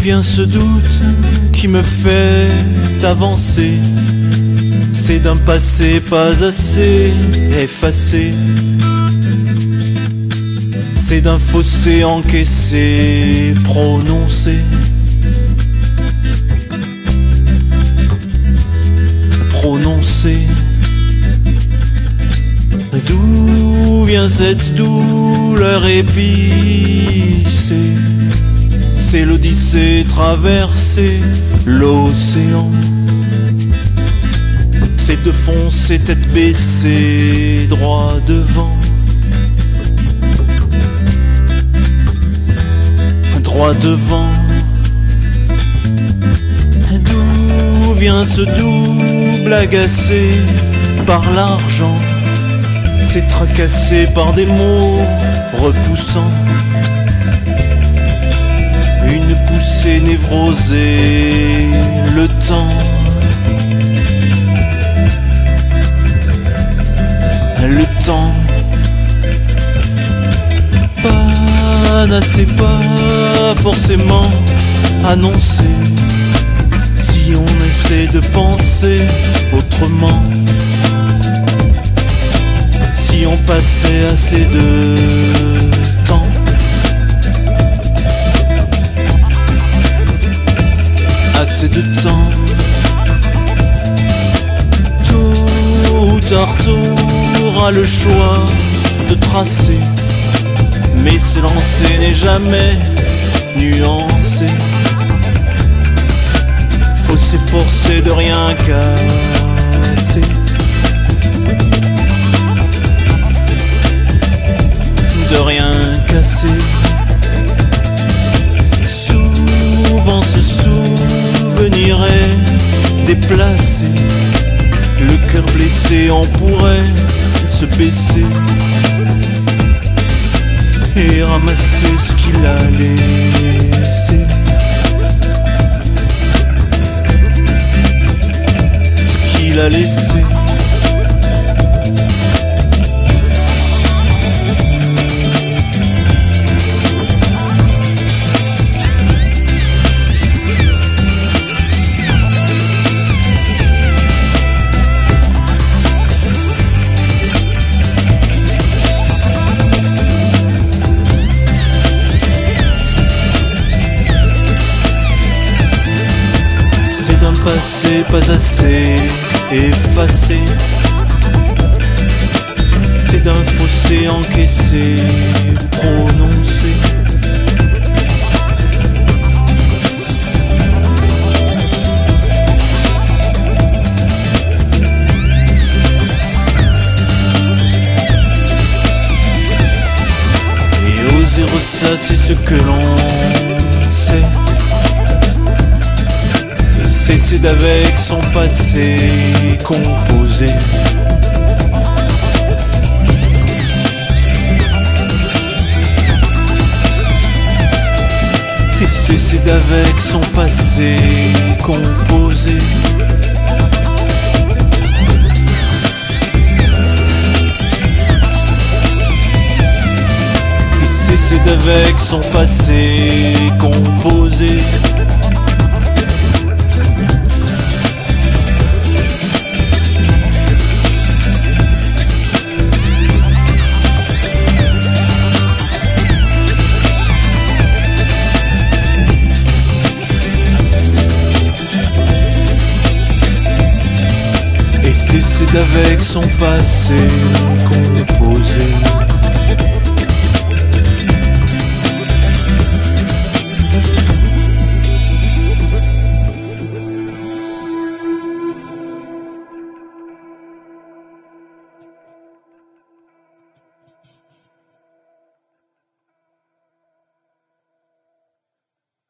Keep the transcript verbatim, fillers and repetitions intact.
vient ce doute qui me fait avancer? C'est d'un passé pas assez effacé, c'est d'un fossé encaissé, prononcé. Prononcé. D'où vient cette douleur épicée? C'est l'Odyssée traverser l'océan. C'est de foncer tête baissée droit devant. Droit devant. D'où vient ce double agacé par l'argent? C'est tracassé par des mots repoussants. Une poussée névrosée, le temps. Le temps. Panacée, pas forcément annoncé. Si on essaie de penser autrement, si on passait assez de temps, assez de temps, tout ou tard t'auras le choix de tracer, mais s'élancer n'est jamais nuancé. Faut s'efforcer de rien casser, de rien casser. Souvent ce souvenir est déplacé, le cœur blessé on pourrait se baisser et ramasser ce qu'il a laissé. Il a laissé. C'est d'un passé pas assez effacé, c'est d'un fossé encaissé, prononcé. Et oser ressasser ce que l'on sait, cesser d'avec son passé composé. Et cesser d'avec son passé composé. Et cesser d'avec son passé composé. Cesser d'avec son passé composé.